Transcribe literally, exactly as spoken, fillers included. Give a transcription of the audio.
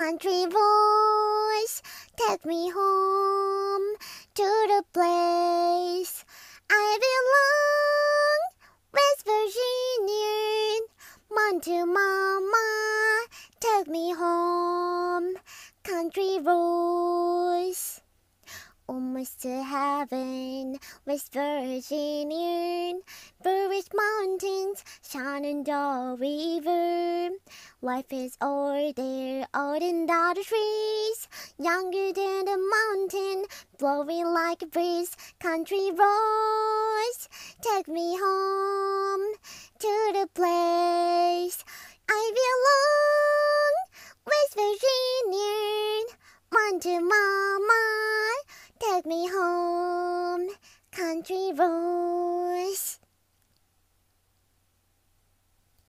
Country voice, take me home to the place I belong, West Virginia. Mountain Mama, take me home. Country voice. Almost to heaven, West Virginia. Blue Ridge Mountains, Shenandoah River. Life is all there, out in the trees, younger than the mountain, blowing like a breeze. Country roads, take me home to the place